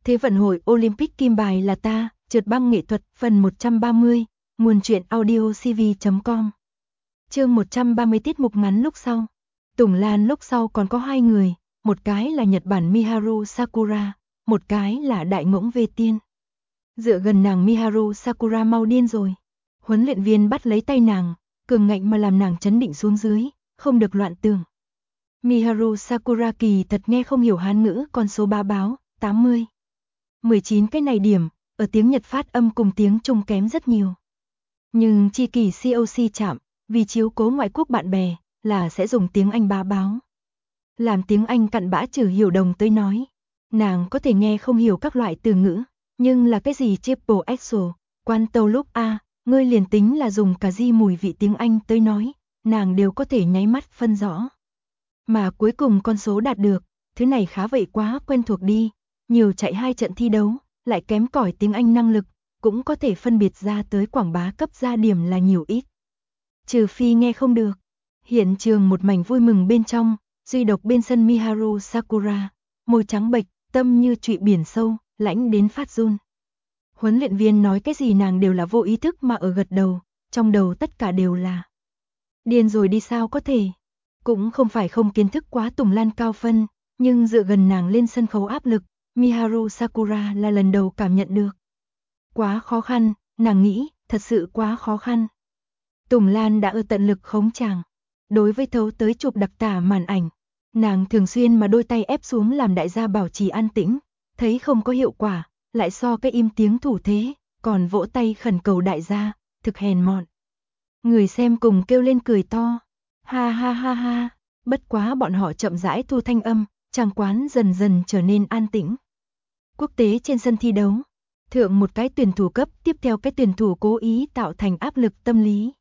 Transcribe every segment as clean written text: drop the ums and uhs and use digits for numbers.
Thế vận hội Olympic kim bài là ta, trượt băng nghệ thuật, phần 130, nguồn truyện audio cv.com. Chương 130 tiết mục ngắn lúc sau. Tùng Lan lúc sau còn có 2 người, một cái là Nhật Bản Miharu Sakura, một cái là Đại Ngỗng Vê Tiên. Dựa gần nàng Miharu Sakura mau điên rồi. Huấn luyện viên bắt lấy tay nàng, cường ngạnh mà làm nàng trấn định xuống dưới, không được loạn tưởng. Miharu Sakura kỳ thật nghe không hiểu Hán ngữ con số ba báo, 80. 19 cái này điểm, ở tiếng Nhật phát âm cùng tiếng Trung kém rất nhiều. Nhưng chi kỳ COC chạm, vì chiếu cố ngoại quốc bạn bè, là sẽ dùng tiếng Anh bá báo. Làm tiếng Anh cặn bã Trừ Hiểu Đồng tới nói. Nàng có thể nghe không hiểu các loại từ ngữ, nhưng là cái gì triple axel, quan tâu lúc A, ngươi liền tính là dùng cả di mùi vị tiếng Anh tới nói, nàng đều có thể nháy mắt phân rõ. Mà cuối cùng con số đạt được, thứ này khá vậy quá quen thuộc đi, nhiều chạy 2 trận thi đấu, lại kém cỏi tiếng Anh năng lực, cũng có thể phân biệt ra tới quảng bá cấp ra điểm là nhiều ít. Trừ phi nghe không được. Hiện trường một mảnh vui mừng bên trong, duy độc bên sân Miharu Sakura, môi trắng bệch, tâm như trụy biển sâu, lãnh đến phát run. Huấn luyện viên nói cái gì nàng đều là vô ý thức mà ở gật đầu, trong đầu tất cả đều là điên rồi đi sao có thể. Cũng không phải không kiến thức quá Tùng Lan cao phân, nhưng dựa gần nàng lên sân khấu áp lực, Miharu Sakura là lần đầu cảm nhận được. Quá khó khăn, nàng nghĩ, thật sự quá khó khăn. Tùng Lan đã ở tận lực khống chàng. Đối với thấu tới chụp đặc tả màn ảnh, nàng thường xuyên mà đôi tay ép xuống làm đại gia bảo trì an tĩnh, thấy không có hiệu quả, lại so cái im tiếng thủ thế, còn vỗ tay khẩn cầu đại gia, thực hèn mọn. Người xem cùng kêu lên cười to, ha ha ha ha, bất quá bọn họ chậm rãi thu thanh âm, tràng quán dần dần trở nên an tĩnh. Quốc tế trên sân thi đấu, thượng một cái tuyển thủ cấp, tiếp theo cái tuyển thủ cố ý tạo thành áp lực tâm lý.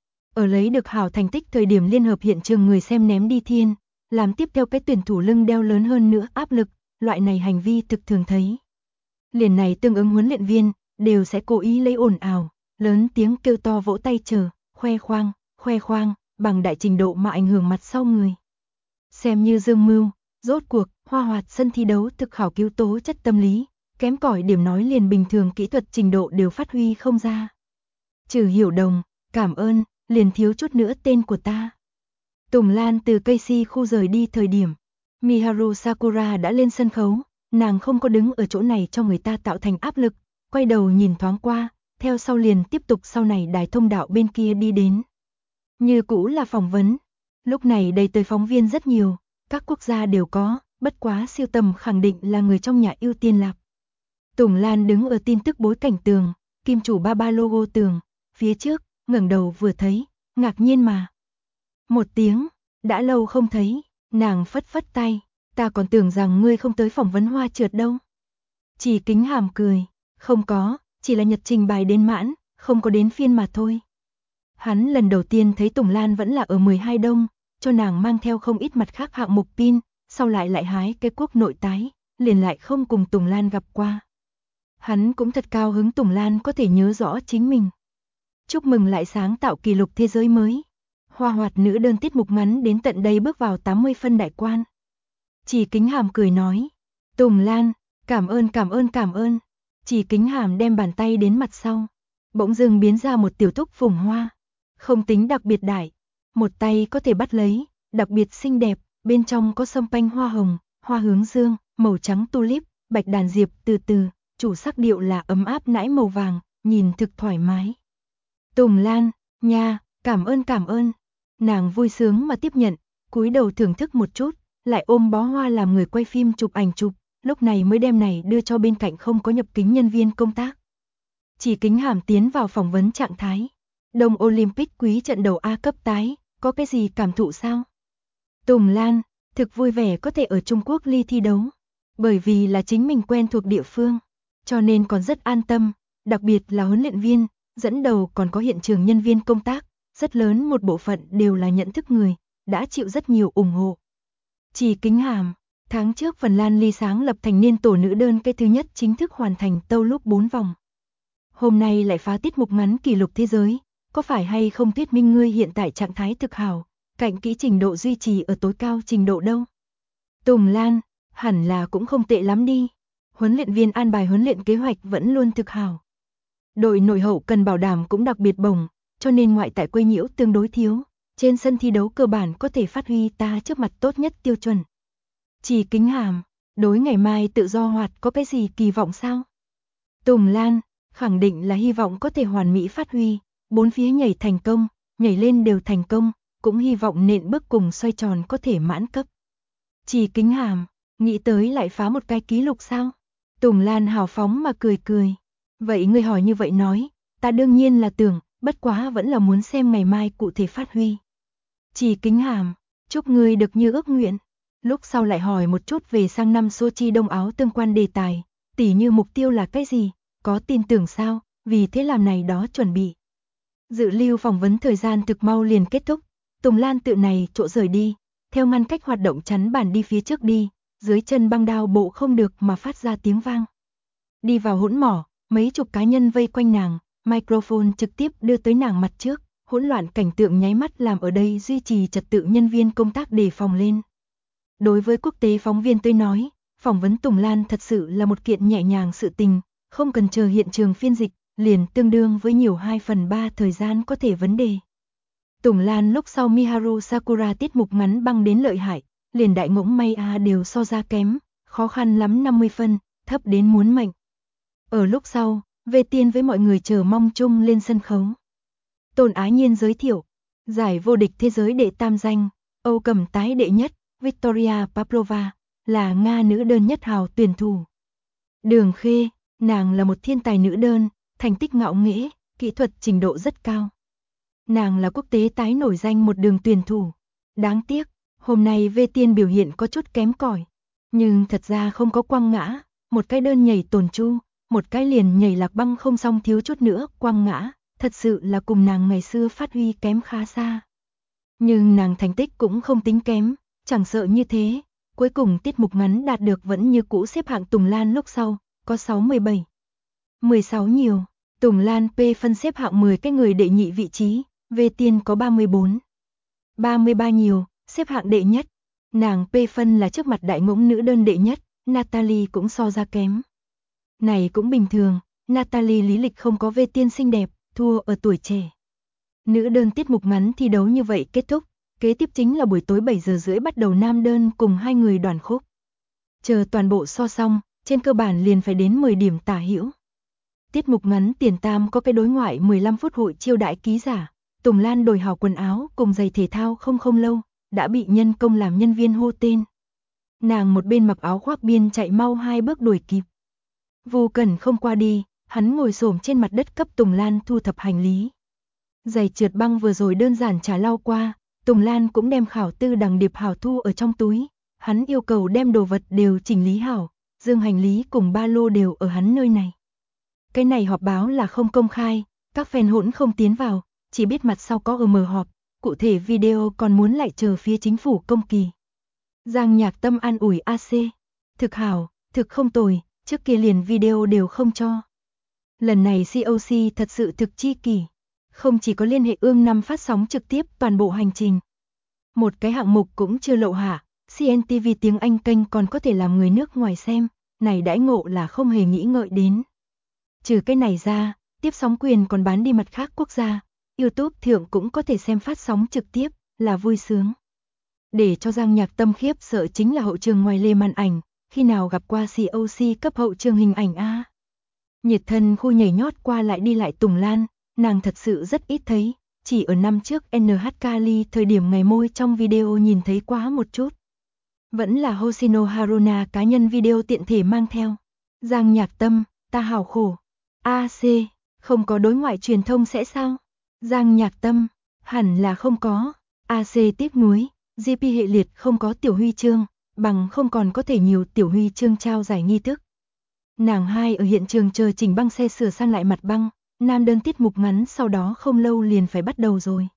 Ở lấy được hảo thành tích thời điểm liên hợp hiện trường người xem ném đi thiên, làm tiếp theo cái tuyển thủ lưng đeo lớn hơn nữa áp lực, loại này hành vi thực thường thấy. Liền này tương ứng huấn luyện viên, đều sẽ cố ý lấy ồn ào, lớn tiếng kêu to vỗ tay chờ, khoe khoang, bằng đại trình độ mà ảnh hưởng mặt sau người. Xem như dương mưu, rốt cuộc, Hoa Hoạt sân thi đấu thực khảo cứu tố chất tâm lý, kém cỏi điểm nói liền bình thường kỹ thuật trình độ đều phát huy không ra. Trừ Hiểu Đồng, cảm ơn, liền thiếu chút nữa tên của ta. Tùng Lan từ cây si khu rời đi thời điểm, Miharu Sakura đã lên sân khấu, nàng không có đứng ở chỗ này cho người ta tạo thành áp lực, quay đầu nhìn thoáng qua, theo sau liền tiếp tục sau này đài thông đạo bên kia đi đến. Như cũ là phỏng vấn, lúc này đầy tới phóng viên rất nhiều, các quốc gia đều có, bất quá siêu tầm khẳng định là người trong nhà ưu tiên lạc. Tùng Lan đứng ở tin tức bối cảnh tường, kim chủ ba logo tường, phía trước, ngẩng đầu vừa thấy, ngạc nhiên mà. Một tiếng, đã lâu không thấy, nàng phất phất tay, ta còn tưởng rằng ngươi không tới phỏng vấn Hoa Trượt đâu. Chỉ Kính Hàm cười, không có, chỉ là nhật trình bài đến mãn, không có đến phiên mà thôi. Hắn lần đầu tiên thấy Tùng Lan vẫn là ở 12 đông, cho nàng mang theo không ít mặt khác hạng mục pin, sau lại hái cái quốc nội tái, liền lại không cùng Tùng Lan gặp qua. Hắn cũng thật cao hứng Tùng Lan có thể nhớ rõ chính mình. Chúc mừng lại sáng tạo kỷ lục thế giới mới. Hoa Hoạt nữ đơn tiết mục ngắn đến tận đây bước vào 80 phân đại quan. Chỉ Kính Hàm cười nói, Tùng Lan, cảm ơn. Chỉ Kính Hàm đem bàn tay đến mặt sau, bỗng dưng biến ra một tiểu thúc phùng hoa, không tính đặc biệt đại, một tay có thể bắt lấy, đặc biệt xinh đẹp, bên trong có sâm panh hoa hồng, hoa hướng dương, màu trắng tulip, bạch đàn diệp từ từ, chủ sắc điệu là ấm áp nãi màu vàng, nhìn thực thoải mái. Tùng Lan, nha, cảm ơn. Nàng vui sướng mà tiếp nhận, cúi đầu thưởng thức một chút, lại ôm bó hoa làm người quay phim chụp ảnh chụp, lúc này mới đem này đưa cho bên cạnh không có nhập kính nhân viên công tác. Chỉ Kính Hàm tiến vào phỏng vấn trạng thái. Đông Olympic quý trận đầu A cấp tái, có cái gì cảm thụ sao? Tùng Lan, thực vui vẻ có thể ở Trung Quốc ly thi đấu, bởi vì là chính mình quen thuộc địa phương, cho nên còn rất an tâm, đặc biệt là huấn luyện viên, dẫn đầu còn có hiện trường nhân viên công tác, rất lớn một bộ phận đều là nhận thức người, đã chịu rất nhiều ủng hộ. Chỉ Kính Hàm, tháng trước Phần Lan ly sáng lập thành niên tổ nữ đơn cái thứ nhất chính thức hoàn thành tâu lúc 4 vòng. Hôm nay lại phá tiết mục ngắn kỷ lục thế giới, có phải hay không thuyết minh ngươi hiện tại trạng thái thực hảo, cạnh kỹ trình độ duy trì ở tối cao trình độ đâu? Tùng Lan, hẳn là cũng không tệ lắm đi. Huấn luyện viên an bài huấn luyện kế hoạch vẫn luôn thực hảo. Đội nội hậu cần bảo đảm cũng đặc biệt bổng, cho nên ngoại tại quấy nhiễu tương đối thiếu. Trên sân thi đấu cơ bản có thể phát huy ta trước mặt tốt nhất tiêu chuẩn. Chỉ Kính Hàm, đối ngày mai tự do hoạt có cái gì kỳ vọng sao? Tùng Lan, khẳng định là hy vọng có thể hoàn mỹ phát huy, bốn phía nhảy thành công, nhảy lên đều thành công, cũng hy vọng nện bước cùng xoay tròn có thể mãn cấp. Chỉ Kính Hàm, nghĩ tới lại phá một cái ký lục sao? Tùng Lan hào phóng mà cười cười. Vậy ngươi hỏi như vậy nói, ta đương nhiên là tưởng, bất quá vẫn là muốn xem ngày mai cụ thể phát huy. Chỉ Kính Hàm, chúc ngươi được như ước nguyện. Lúc sau lại hỏi một chút về sang năm Sochi Đông Áo tương quan đề tài, tỉ như mục tiêu là cái gì, có tin tưởng sao, vì thế làm này đó chuẩn bị. Dự lưu phỏng vấn thời gian thực mau liền kết thúc, Tùng Lan tự này chỗ rời đi, theo ngăn cách hoạt động chắn bản đi phía trước đi, dưới chân băng đao bộ không được mà phát ra tiếng vang. Đi vào hỗn mỏ, mấy chục cá nhân vây quanh nàng, microphone trực tiếp đưa tới nàng mặt trước, hỗn loạn cảnh tượng nháy mắt làm ở đây duy trì trật tự nhân viên công tác đề phòng lên. Đối với quốc tế phóng viên tôi nói, phỏng vấn Tùng Lan thật sự là một kiện nhẹ nhàng sự tình, không cần chờ hiện trường phiên dịch, liền tương đương với nhiều 2/3 thời gian có thể vấn đề. Tùng Lan lúc sau Miharu Sakura tiết mục ngắn băng đến lợi hại, liền đại ngỗng may đều so ra kém, khó khăn lắm 50 phân, thấp đến muốn mệnh. Ở lúc sau, Về Tiên với mọi người chờ mong chung lên sân khấu. Tôn Ái Nhiên giới thiệu, giải vô địch thế giới đệ tam danh, Âu Cầm tái đệ nhất, Victoria Pavlova, là Nga nữ đơn nhất hào tuyển thủ. Đường Khê, nàng là một thiên tài nữ đơn, thành tích ngạo nghễ, kỹ thuật trình độ rất cao. Nàng là quốc tế tái nổi danh một đường tuyển thủ. Đáng tiếc, hôm nay Về Tiên biểu hiện có chút kém cỏi, nhưng thật ra không có quăng ngã, một cái đơn nhảy tồn chu, một cái liền nhảy lạc băng không xong thiếu chút nữa quăng ngã, thật sự là cùng nàng ngày xưa phát huy kém khá xa. Nhưng nàng thành tích cũng không tính kém, chẳng sợ như thế, cuối cùng tiết mục ngắn đạt được vẫn như cũ xếp hạng Tùng Lan lúc sau, có 6-17. 16 nhiều, Tùng Lan P phân xếp hạng 10 cái người đệ nhị vị trí, Về Tiên có 34. 33 nhiều, xếp hạng đệ nhất. Nàng P phân là trước mặt đại ngỗng nữ đơn đệ nhất, Natalie cũng so ra kém. Này cũng bình thường, Natalie lý lịch không có Về Tiên xinh đẹp, thua ở tuổi trẻ. Nữ đơn tiết mục ngắn thi đấu như vậy kết thúc, kế tiếp chính là buổi tối 7 giờ rưỡi bắt đầu nam đơn cùng hai người đoàn khúc. Chờ toàn bộ so xong, trên cơ bản liền phải đến 10 điểm tả hữu. Tiết mục ngắn tiền tam có cái đối ngoại 15 phút hội chiêu đãi ký giả, Tùng Lan đổi hào quần áo cùng giày thể thao không lâu, đã bị nhân công làm nhân viên hô tên. Nàng một bên mặc áo khoác biên chạy mau 2 bước đuổi kịp. Vô Cẩn không qua đi, hắn ngồi xổm trên mặt đất cấp Tùng Lan thu thập hành lý. Giày trượt băng vừa rồi đơn giản trả lau qua, Tùng Lan cũng đem khảo tư đằng điệp hảo thu ở trong túi, hắn yêu cầu đem đồ vật đều chỉnh lý hảo, dương hành lý cùng ba lô đều ở hắn nơi này. Cái này họp báo là không công khai, các fan hỗn không tiến vào, chỉ biết mặt sau có mở họp, cụ thể video còn muốn lại chờ phía chính phủ công kỳ. Giang Nhạc Tâm an ủi AC, thực hảo, thực không tồi, trước kia liền video đều không cho. Lần này COC thật sự thực chi kỷ, không chỉ có liên hệ ương năm phát sóng trực tiếp toàn bộ hành trình. Một cái hạng mục cũng chưa lộ hạ, CNTV tiếng Anh kênh còn có thể làm người nước ngoài xem, này đãi ngộ là không hề nghĩ ngợi đến. Trừ cái này ra, tiếp sóng quyền còn bán đi mặt khác quốc gia, YouTube thượng cũng có thể xem phát sóng trực tiếp, là vui sướng. Để cho Giang Nhạc Tâm khiếp sợ chính là hậu trường ngoài lề màn ảnh, khi nào gặp qua COC cấp hậu trường hình ảnh a. Nhiệt thân khu nhảy nhót qua lại đi lại Tùng Lan, nàng thật sự rất ít thấy, chỉ ở năm trước NH Kali thời điểm ngày môi trong video nhìn thấy quá một chút. Vẫn là Hoshino Haruna cá nhân video tiện thể mang theo. Giang Nhạc Tâm, ta hào khổ. AC, không có đối ngoại truyền thông sẽ sao? Giang Nhạc Tâm, hẳn là không có. AC tiếc nuối, GP hệ liệt không có tiểu huy chương, bằng không còn có thể nhiều tiểu huy chương trao giải nghi thức. Nàng hai ở hiện trường chờ chỉnh băng xe sửa sang lại mặt băng, nam đơn tiết mục ngắn sau đó không lâu liền phải bắt đầu rồi.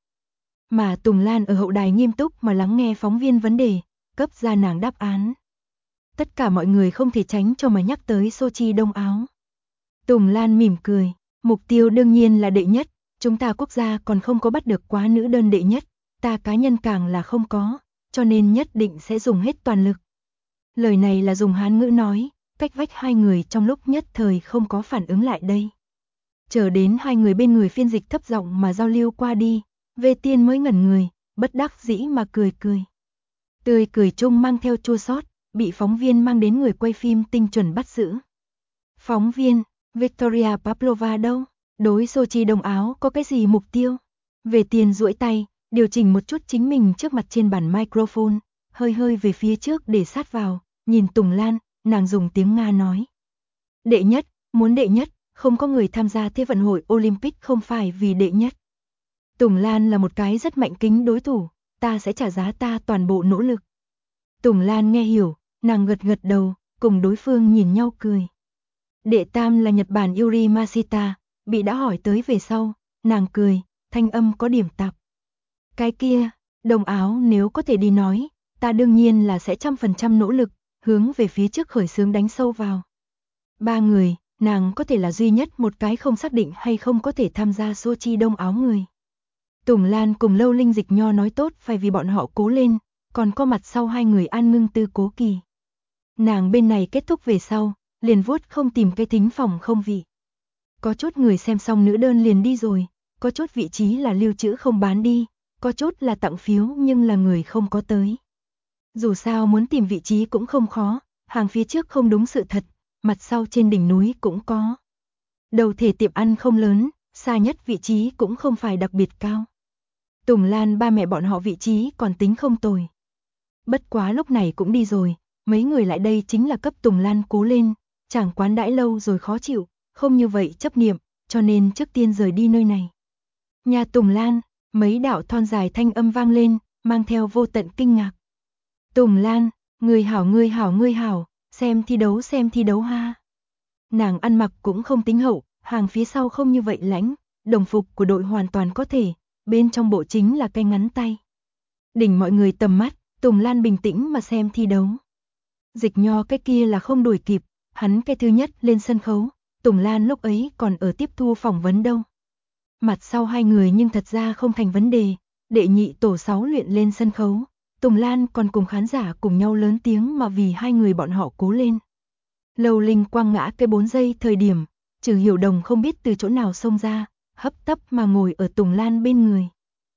Mà Tùng Lan ở hậu đài nghiêm túc mà lắng nghe phóng viên vấn đề, cấp ra nàng đáp án. Tất cả mọi người không thể tránh cho mà nhắc tới Sochi Đông Áo. Tùng Lan mỉm cười, mục tiêu đương nhiên là đệ nhất, chúng ta quốc gia còn không có bắt được quá nữ đơn đệ nhất, ta cá nhân càng là không có, cho nên nhất định sẽ dùng hết toàn lực. Lời này là dùng Hán ngữ nói, cách vách hai người trong lúc nhất thời không có phản ứng lại đây. Chờ đến hai người bên người phiên dịch thấp giọng mà giao lưu qua đi, Vệ Tiên mới ngẩn người, bất đắc dĩ mà cười cười. Tươi cười chung mang theo chua xót, bị phóng viên mang đến người quay phim tinh chuẩn bắt giữ. Phóng viên, Victoria Pavlova đâu? Đối Sochi Đông Áo có cái gì mục tiêu? Vệ Tiên duỗi tay, điều chỉnh một chút chính mình trước mặt trên bàn microphone, hơi hơi về phía trước để sát vào, nhìn Tùng Lan, nàng dùng tiếng Nga nói. Đệ nhất, muốn đệ nhất, không có người tham gia Thế vận hội Olympic không phải vì đệ nhất. Tùng Lan là một cái rất mạnh kính đối thủ, ta sẽ trả giá ta toàn bộ nỗ lực. Tùng Lan nghe hiểu, nàng gật gật đầu, cùng đối phương nhìn nhau cười. Đệ tam là Nhật Bản Yuri Mashita, bị đã hỏi tới về sau, nàng cười, thanh âm có điểm tạp. Cái kia, Đông Áo nếu có thể đi nói, ta đương nhiên là sẽ 100% nỗ lực, hướng về phía trước khởi xướng đánh sâu vào. Ba người, nàng có thể là duy nhất một cái không xác định hay không có thể tham gia Sochi Đông Áo người. Tùng Lan cùng Lâu Linh Dịch Nho nói tốt phải vì bọn họ cố lên, còn có mặt sau hai người An Ngưng Tư Cố Kỳ. Nàng bên này kết thúc về sau, liền vuốt không tìm cái thính phòng không vị. Có chút người xem xong nữ đơn liền đi rồi, có chút vị trí là lưu trữ không bán đi, có chút là tặng phiếu nhưng là người không có tới. Dù sao muốn tìm vị trí cũng không khó, hàng phía trước không đúng sự thật, mặt sau trên đỉnh núi cũng có. Đầu thể tiệm ăn không lớn, xa nhất vị trí cũng không phải đặc biệt cao. Tùng Lan ba mẹ bọn họ vị trí còn tính không tồi. Bất quá lúc này cũng đi rồi, mấy người lại đây chính là cấp Tùng Lan cố lên, chẳng quán đãi lâu rồi khó chịu, không như vậy chấp niệm, cho nên trước tiên rời đi nơi này. Nhà Tùng Lan, mấy đạo thon dài thanh âm vang lên, mang theo vô tận kinh ngạc. Tùng Lan, người hảo người hảo người hảo, xem thi đấu ha. Nàng ăn mặc cũng không tính hậu, hàng phía sau không như vậy lãnh, đồng phục của đội hoàn toàn có thể, bên trong bộ chính là cái ngắn tay. Đỉnh mọi người tầm mắt, Tùng Lan bình tĩnh mà xem thi đấu. Dịch Nho cái kia là không đuổi kịp, hắn cái thứ nhất lên sân khấu, Tùng Lan lúc ấy còn ở tiếp thu phỏng vấn đâu. Mặt sau hai người nhưng thật ra không thành vấn đề, đệ nhị tổ 6 luyện lên sân khấu, Tùng Lan còn cùng khán giả cùng nhau lớn tiếng mà vì hai người bọn họ cố lên. Lâu Linh quăng ngã cái 4 giây thời điểm, Trừ Hiểu Đồng không biết từ chỗ nào xông ra, hấp tấp mà ngồi ở Tùng Lan bên người.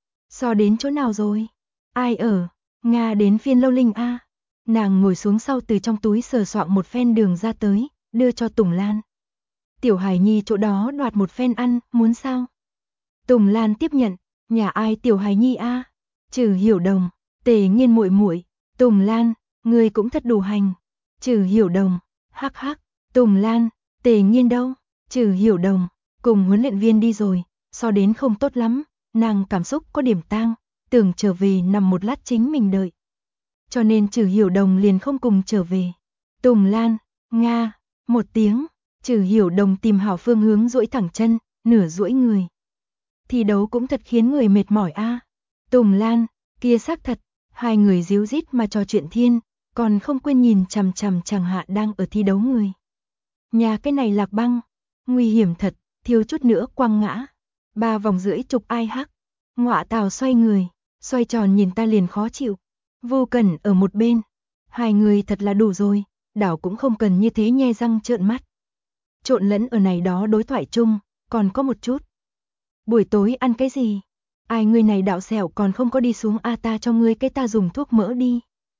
So đến chỗ nào rồi? Ai ở? Nga đến phiên Lâu Linh a. Nàng ngồi xuống sau từ trong túi sờ soạng một phen đường ra tới, đưa cho Tùng Lan. Tiểu Hải Nhi chỗ đó đoạt một phen ăn, muốn sao? Tùng Lan tiếp nhận, nhà ai Tiểu Hải Nhi a? Trừ Hiểu Đồng, Tề Nghiên muội muội, Tùng Lan, người cũng thật đủ hành. Trừ Hiểu Đồng, hắc hắc, Tùng Lan, Tề Nghiên đâu? Trừ Hiểu Đồng, cùng huấn luyện viên đi rồi, so đến không tốt lắm, nàng cảm xúc có điểm tang, tưởng trở về nằm một lát chính mình đợi. Cho nên Trừ Hiểu Đồng liền không cùng trở về. Tùng Lan, Nga, một tiếng, Trừ Hiểu Đồng tìm hảo phương hướng duỗi thẳng chân, nửa duỗi người. Thi đấu cũng thật khiến người mệt mỏi a. Tùng Lan, kia xác thật, hai người díu dít mà trò chuyện thiên, còn không quên nhìn chằm chằm chàng hạ đang ở thi đấu người. Nhà cái này Lạc Băng, nguy hiểm thật, thiếu chút nữa quăng ngã. 3 vòng rưỡi chục ai hắc. Ngọa Tào xoay người, xoay tròn nhìn ta liền khó chịu. Vô Cẩn ở một bên, hai người thật là đủ rồi, đảo cũng không cần như thế nhe răng trợn mắt. Trộn lẫn ở này đó đối thoại chung, còn có một chút. Buổi tối ăn cái gì? Ai người này đạo xẻo còn không có đi xuống a, ta cho ngươi cái ta dùng thuốc mỡ đi.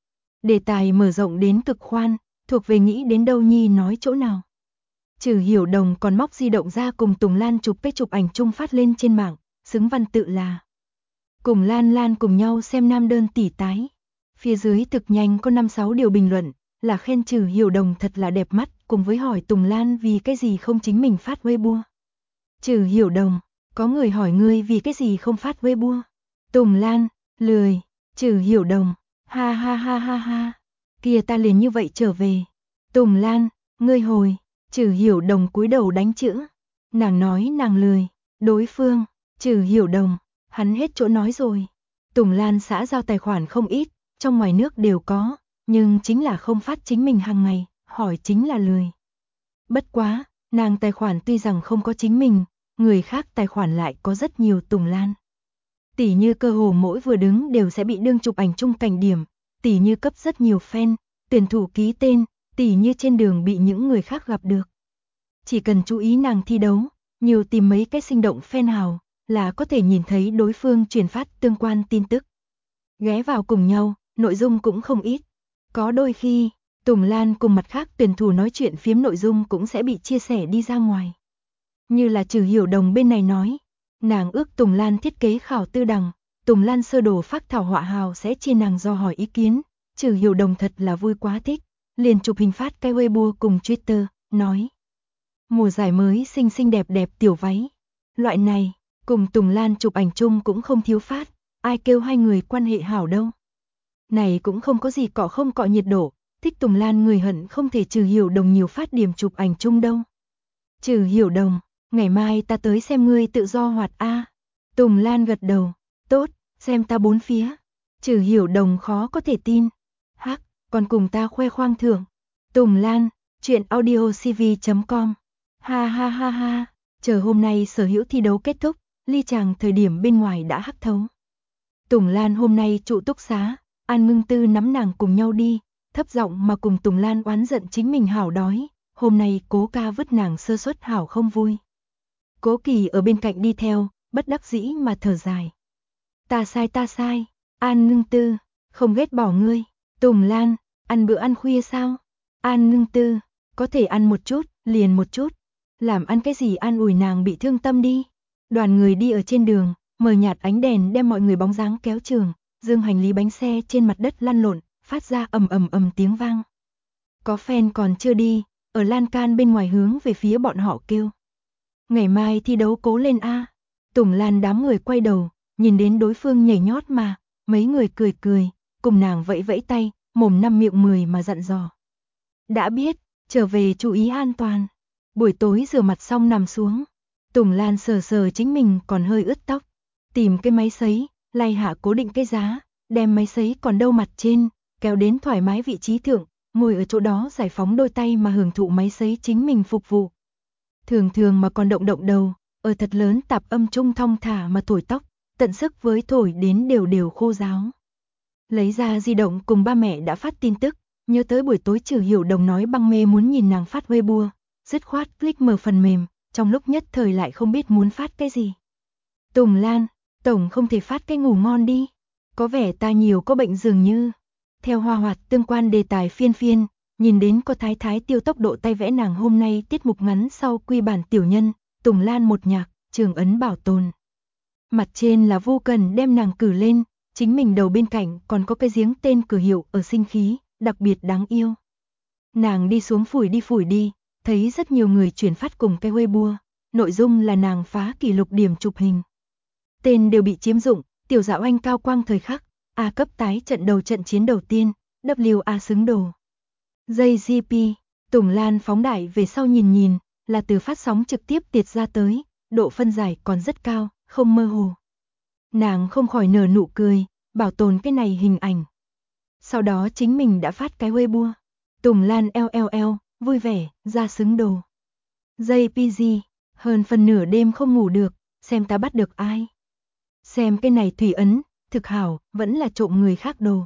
Đề tài mở rộng đến cực khoan, thuộc về nghĩ đến đâu nhi nói chỗ nào. Trừ Hiểu Đồng còn móc di động ra cùng Tùng Lan chụp cái chụp ảnh chung phát lên trên mạng, xứng văn tự là cùng Lan Lan cùng nhau xem nam đơn tỉ tái. Phía dưới thực nhanh có 5-6 điều bình luận, là khen Trừ Hiểu Đồng thật là đẹp mắt, cùng với hỏi Tùng Lan vì cái gì không chính mình phát Weibo. Trừ Hiểu Đồng, có người hỏi ngươi vì cái gì không phát Weibo. Tùng Lan, lười. Trừ Hiểu Đồng, ha ha ha ha ha, kia ta liền như vậy trở về. Tùng Lan, ngươi hồi. Trừ Hiểu Đồng cúi đầu đánh chữ. Nàng nói nàng lười. Đối phương, Trừ Hiểu Đồng, hắn hết chỗ nói rồi. Tùng Lan xã giao tài khoản không ít, trong ngoài nước đều có, nhưng chính là không phát chính mình hàng ngày, hỏi chính là lười. Bất quá, nàng tài khoản tuy rằng không có chính mình, người khác tài khoản lại có rất nhiều Tùng Lan. Tỉ như cơ hồ mỗi vừa đứng đều sẽ bị đương chụp ảnh chung cảnh điểm, tỉ như cấp rất nhiều fan, tuyển thủ ký tên, tỉ như trên đường bị những người khác gặp được. Chỉ cần chú ý nàng thi đấu, nhiều tìm mấy cái sinh động fan hào, là có thể nhìn thấy đối phương truyền phát tương quan tin tức. Ghé vào cùng nhau, nội dung cũng không ít. Có đôi khi, Tùng Lan cùng mặt khác tuyển thủ nói chuyện phiếm nội dung cũng sẽ bị chia sẻ đi ra ngoài. Như là Trừ Hiểu Đồng bên này nói, nàng ước Tùng Lan thiết kế khảo tư đằng, Tùng Lan sơ đồ phác thảo họa hào sẽ chia nàng do hỏi ý kiến, Trừ Hiểu Đồng thật là vui quá thích, liền chụp hình phát cái Weibo cùng Twitter, nói. Mùa giải mới xinh xinh đẹp đẹp tiểu váy. Loại này, cùng Tùng Lan chụp ảnh chung cũng không thiếu phát, ai kêu hai người quan hệ hảo đâu. Này cũng không có gì cọ không cọ nhiệt độ, thích Tùng Lan người hận không thể Trừ Hiểu Đồng nhiều phát điểm chụp ảnh chung đâu. Trừ Hiểu Đồng, ngày mai ta tới xem ngươi tự do hoạt a. Tùng Lan gật đầu, tốt, xem ta bốn phía. Trừ Hiểu Đồng khó có thể tin. Hắc, còn cùng ta khoe khoang thưởng. Tùng Lan, chuyện audiocv.com. Ha ha ha ha, chờ hôm nay sở hữu thi đấu kết thúc, ly chàng thời điểm bên ngoài đã hắc thấu. Tùng Lan hôm nay trụ túc xá, An Ngưng Tư nắm nàng cùng nhau đi, thấp giọng mà cùng Tùng Lan oán giận chính mình hảo đói, hôm nay Cố ca vứt nàng sơ suất hảo không vui. Cố Kỳ ở bên cạnh đi theo, bất đắc dĩ mà thở dài. Ta sai, An Ngưng Tư, không ghét bỏ ngươi. Tùng Lan, ăn bữa ăn khuya sao? An Ngưng Tư, có thể ăn một chút, liền một chút. Làm ăn cái gì an ủi nàng bị thương tâm đi. Đoàn người đi ở trên đường, mờ nhạt ánh đèn đem mọi người bóng dáng kéo trường, dương hành lý bánh xe trên mặt đất lăn lộn, phát ra ầm ầm ầm tiếng vang. Có fan còn chưa đi, ở lan can bên ngoài hướng về phía bọn họ kêu. Ngày mai thi đấu cố lên a. Tùng Lan đám người quay đầu, nhìn đến đối phương nhảy nhót mà, mấy người cười cười, cùng nàng vẫy vẫy tay, mồm năm miệng 10 mà dặn dò. Đã biết, trở về chú ý an toàn. Buổi tối rửa mặt xong nằm xuống, Tùng Lan sờ sờ chính mình còn hơi ướt tóc, tìm cái máy sấy, lay hạ cố định cái giá, đem máy sấy còn đâu mặt trên, kéo đến thoải mái vị trí thượng, ngồi ở chỗ đó giải phóng đôi tay mà hưởng thụ máy sấy chính mình phục vụ. Thường thường mà còn động động đầu, ở thật lớn tạp âm trung thong thả mà thổi tóc, tận sức với thổi đến đều đều khô ráo. Lấy ra di động cùng ba mẹ đã phát tin tức, nhớ tới buổi tối Trừ Hiểu Đồng nói băng mê muốn nhìn nàng phát Weibo, dứt khoát click mở phần mềm, trong lúc nhất thời lại không biết muốn phát cái gì. Tùng Lan, tổng không thể phát cái ngủ ngon đi, có vẻ ta nhiều có bệnh dường như. Theo Hoa Hoạt tương quan đề tài phiên phiên, nhìn đến có thái thái tiêu tốc độ tay vẽ nàng hôm nay tiết mục ngắn sau quy bản tiểu nhân, Tùng Lan một nhạc, trường ấn bảo tồn. Mặt trên là Vô Cần đem nàng cử lên, chính mình đầu bên cạnh còn có cái giếng tên cửa hiệu ở sinh khí, đặc biệt đáng yêu. Nàng đi xuống phủi đi, thấy rất nhiều người chuyển phát cùng cái Weibo, nội dung là nàng phá kỷ lục điểm chụp hình. Tên đều bị chiếm dụng, tiểu dạo anh cao quang thời khắc, A cấp tái trận đầu trận chiến đầu tiên, WA xứng đồ. JGP, Tùng Lan phóng đại về sau nhìn, là từ phát sóng trực tiếp tiệt ra tới, độ phân giải còn rất cao, không mơ hồ. Nàng không khỏi nở nụ cười, bảo tồn cái này hình ảnh. Sau đó chính mình đã phát cái Weibo. Tùng Lan LLL, vui vẻ, ra xứng đồ. JPG, hơn phần nửa đêm không ngủ được, xem ta bắt được ai. Xem cái này thủy ấn, thực hảo, vẫn là trộm người khác đồ.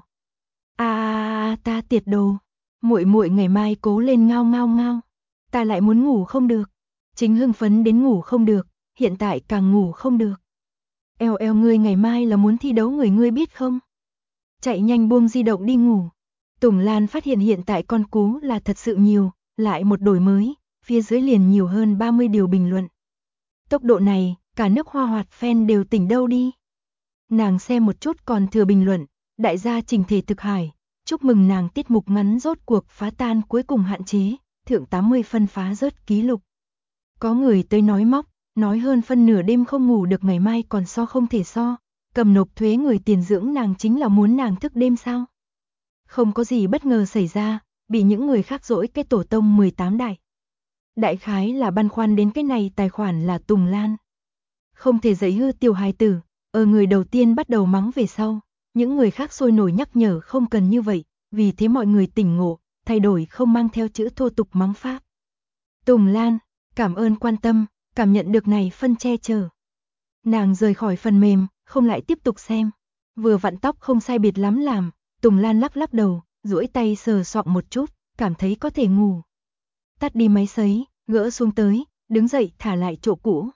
Ta tiệt đồ. Muội muội ngày mai cố lên ngao. Ta lại muốn ngủ không được. Chính hưng phấn đến ngủ không được, hiện tại càng ngủ không được. Ngươi ngày mai là muốn thi đấu người ngươi biết không? Chạy nhanh buông di động đi ngủ. Tùng Lan phát hiện hiện tại con cú là thật sự nhiều, lại một đổi mới, phía dưới liền nhiều hơn 30 điều bình luận. Tốc độ này, cả nước Hoa Hoạt fan đều tỉnh đâu đi. Nàng xem một chút còn thừa bình luận, đại gia Trình Thể Thực Hải, chúc mừng nàng tiết mục ngắn rốt cuộc phá tan cuối cùng hạn chế, thượng 80 phân phá rớt ký lục. Có người tới nói móc, nói hơn phân nửa đêm không ngủ được ngày mai còn so không thể so, cầm nộp thuế người tiền dưỡng nàng chính là muốn nàng thức đêm sao? Không có gì bất ngờ xảy ra, bị những người khác dỗi cái tổ tông 18 đại. Đại khái là băn khoăn đến cái này tài khoản là Tùng Lan. Không thể dạy hư tiểu hài tử, người đầu tiên bắt đầu mắng về sau, những người khác sôi nổi nhắc nhở không cần như vậy, vì thế mọi người tỉnh ngộ, thay đổi không mang theo chữ thô tục mắng pháp. Tùng Lan, cảm ơn quan tâm, cảm nhận được này phân che chở. Nàng rời khỏi phần mềm, không lại tiếp tục xem. Vừa vặn tóc không sai biệt lắm làm, Tùng Lan lắc lắc đầu, duỗi tay sờ soạng một chút, cảm thấy có thể ngủ. Tắt đi máy sấy, gỡ xuống tới, đứng dậy thả lại chỗ cũ.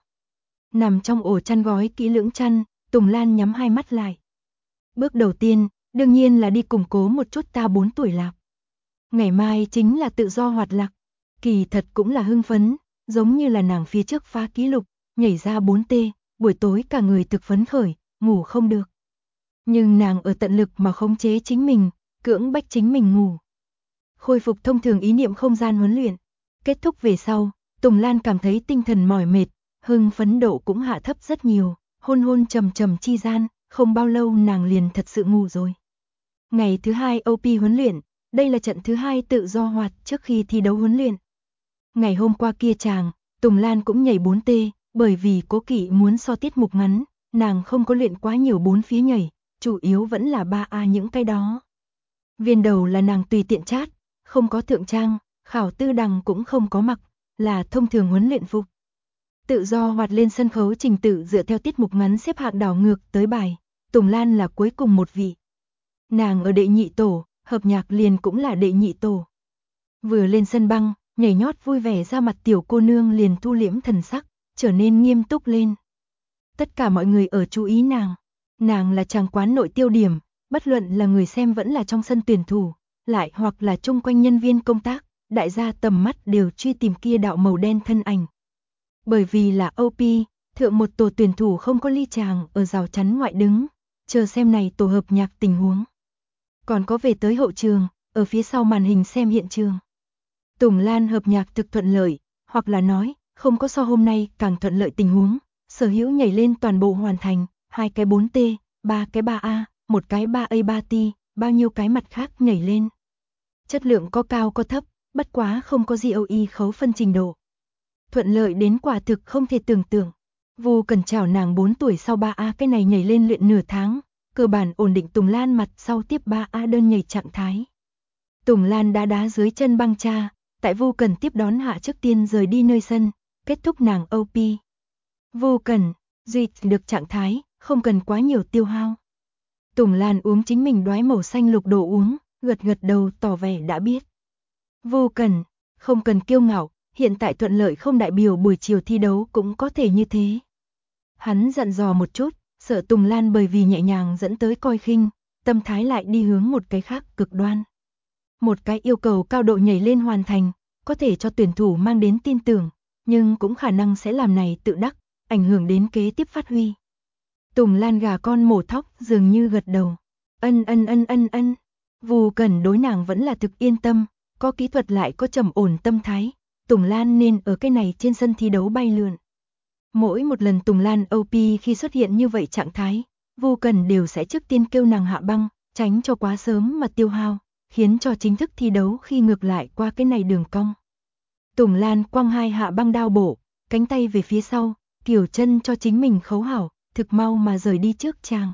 Nằm trong ổ chăn gói kỹ lưỡng chăn, Tùng Lan nhắm hai mắt lại. Bước đầu tiên, đương nhiên là đi củng cố một chút ta 4 tuổi lạc. Ngày mai chính là tự do hoạt lạc. Kỳ thật cũng là hưng phấn, giống như là nàng phía trước phá kỷ lục, nhảy ra 4T, buổi tối cả người thực phấn khởi, ngủ không được. Nhưng nàng ở tận lực mà khống chế chính mình, cưỡng bách chính mình ngủ. Khôi phục thông thường ý niệm không gian huấn luyện. Kết thúc về sau, Tùng Lan cảm thấy tinh thần mỏi mệt, hưng phấn độ cũng hạ thấp rất nhiều, hôn hôn trầm trầm chi gian, không bao lâu nàng liền thật sự ngủ rồi. Ngày thứ 2 OP huấn luyện, đây là trận thứ 2 tự do hoạt trước khi thi đấu huấn luyện. Ngày hôm qua kia chàng, Tùng Lan cũng nhảy 4T, bởi vì Cố Kỵ muốn so tiết mục ngắn, nàng không có luyện quá nhiều 4 phía nhảy, chủ yếu vẫn là 3A những cái đó. Viên đầu là nàng tùy tiện chát, không có thượng trang, khảo tư đằng cũng không có mặc, là thông thường huấn luyện phục. Tự do hoạt lên sân khấu trình tự dựa theo tiết mục ngắn xếp hạng đảo ngược tới bài, Tùng Lan là cuối cùng một vị. Nàng ở đệ nhị tổ, hợp nhạc liền cũng là đệ nhị tổ. Vừa lên sân băng, nhảy nhót vui vẻ ra mặt tiểu cô nương liền thu liễm thần sắc, trở nên nghiêm túc lên. Tất cả mọi người ở chú ý nàng là chàng quán nội tiêu điểm, bất luận là người xem vẫn là trong sân tuyển thủ, lại hoặc là chung quanh nhân viên công tác, đại gia tầm mắt đều truy tìm kia đạo màu đen thân ảnh. Bởi vì là OP, thượng một tổ tuyển thủ không có ly chàng ở rào chắn ngoại đứng, chờ xem này tổ hợp nhạc tình huống. Còn có về tới hậu trường, ở phía sau màn hình xem hiện trường. Tùng Lan hợp nhạc thực thuận lợi, hoặc là nói, không có so hôm nay càng thuận lợi tình huống, sở hữu nhảy lên toàn bộ hoàn thành, 2 cái 4T, 3 cái 3A, 1 cái 3A 3T, bao nhiêu cái mặt khác nhảy lên. Chất lượng có cao có thấp, bất quá không có GOE khấu phân trình độ. Thuận lợi đến quả thực không thể tưởng tượng. Vu Cần chào nàng 4 tuổi sau 3A cái này nhảy lên luyện nửa tháng, cơ bản ổn định Tùng Lan mặt sau tiếp 3A đơn nhảy trạng thái. Tùng Lan đá dưới chân băng cha, tại Vu Cần tiếp đón hạ trước tiên rời đi nơi sân, kết thúc nàng OP. Vu Cần, duy được trạng thái, không cần quá nhiều tiêu hao. Tùng Lan uống chính mình đoái màu xanh lục đồ uống, gật gật đầu tỏ vẻ đã biết. Vu Cần, không cần kiêu ngạo, hiện tại thuận lợi không đại biểu buổi chiều thi đấu cũng có thể như thế. Hắn dặn dò một chút, sợ Tùng Lan bởi vì nhẹ nhàng dẫn tới coi khinh, tâm thái lại đi hướng một cái khác cực đoan. Một cái yêu cầu cao độ nhảy lên hoàn thành, có thể cho tuyển thủ mang đến tin tưởng, nhưng cũng khả năng sẽ làm này tự đắc, ảnh hưởng đến kế tiếp phát huy. Tùng Lan gà con mổ thóc dường như gật đầu. Ân. Vu Cần đối nàng vẫn là thực yên tâm, có kỹ thuật lại có trầm ổn tâm thái. Tùng Lan nên ở cái này trên sân thi đấu bay lượn. Mỗi một lần Tùng Lan OP khi xuất hiện như vậy trạng thái, Vu Cần đều sẽ trước tiên kêu nàng hạ băng, tránh cho quá sớm mà tiêu hao, khiến cho chính thức thi đấu khi ngược lại qua cái này đường cong. Tùng Lan quăng hai hạ băng đao bổ, cánh tay về phía sau, kiểu chân cho chính mình khấu hảo, thực mau mà rời đi trước chàng.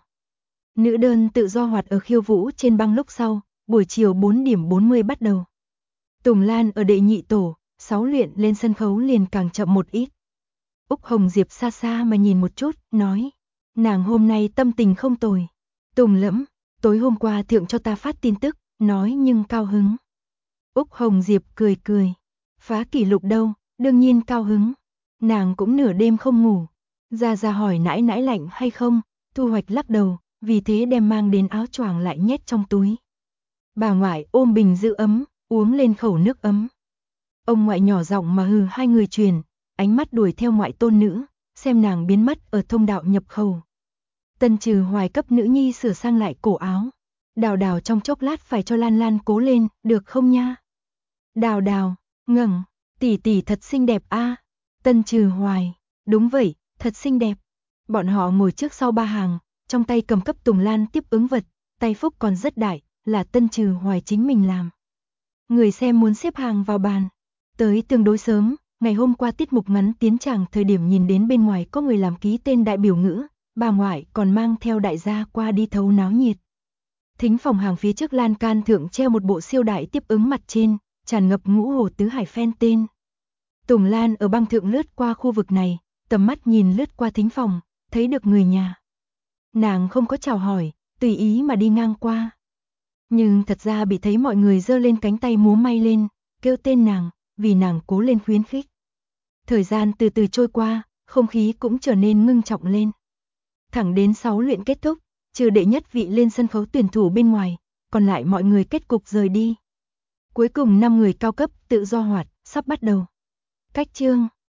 Nữ đơn tự do hoạt ở khiêu vũ trên băng lúc sau, buổi chiều 4 điểm 40 bắt đầu. Tùng Lan ở đệ nhị tổ, 6 luyện lên sân khấu liền càng chậm một ít. Úc Hồng Diệp xa xa mà nhìn một chút, nói, nàng hôm nay tâm tình không tồi. Tùng Lẫm, tối hôm qua thượng cho ta phát tin tức, nói nhưng cao hứng. Úc Hồng Diệp cười cười, phá kỷ lục đâu, đương nhiên cao hứng. Nàng cũng nửa đêm không ngủ. Ra hỏi nãi nãi lạnh hay không, Thu Hoạch lắc đầu, vì thế đem mang đến áo choàng lại nhét trong túi. Bà ngoại ôm bình giữ ấm, uống lên khẩu nước ấm. Ông ngoại nhỏ giọng mà hừ hai người truyền, ánh mắt đuổi theo ngoại tôn nữ, xem nàng biến mất ở thông đạo nhập khẩu. Tân Trừ Hoài cấp nữ nhi sửa sang lại cổ áo. Đào Đào trong chốc lát phải cho Lan Lan cố lên, được không nha? Đào Đào, ngẩng, tỷ tỷ thật xinh đẹp a. Tân Trừ Hoài, đúng vậy, thật xinh đẹp. Bọn họ ngồi trước sau ba hàng, trong tay cầm cấp Tùng Lan tiếp ứng vật, tay phúc còn rất đại, là Tân Trừ Hoài chính mình làm. Người xem muốn xếp hàng vào bàn. Tới tương đối sớm, ngày hôm qua tiết mục ngắn tiến tràng thời điểm nhìn đến bên ngoài có người làm ký tên đại biểu ngữ, bà ngoại còn mang theo đại gia qua đi thấu náo nhiệt. Thính phòng hàng phía trước lan can thượng treo một bộ siêu đại tiếp ứng mặt trên, tràn ngập ngũ hồ tứ hải phen tên. Tùng Lan ở băng thượng lướt qua khu vực này, tầm mắt nhìn lướt qua thính phòng, thấy được người nhà. Nàng không có chào hỏi, tùy ý mà đi ngang qua. Nhưng thật ra bị thấy mọi người giơ lên cánh tay múa may lên, kêu tên nàng, vì nàng cố lên khuyến khích. Thời gian từ từ trôi qua, không khí cũng trở nên ngưng trọng lên. Thẳng đến 6 luyện kết thúc, trừ đệ nhất vị lên sân khấu tuyển thủ bên ngoài, còn lại mọi người kết cục rời đi. Cuối cùng 5 người cao cấp tự do hoạt, sắp bắt đầu. Cách chương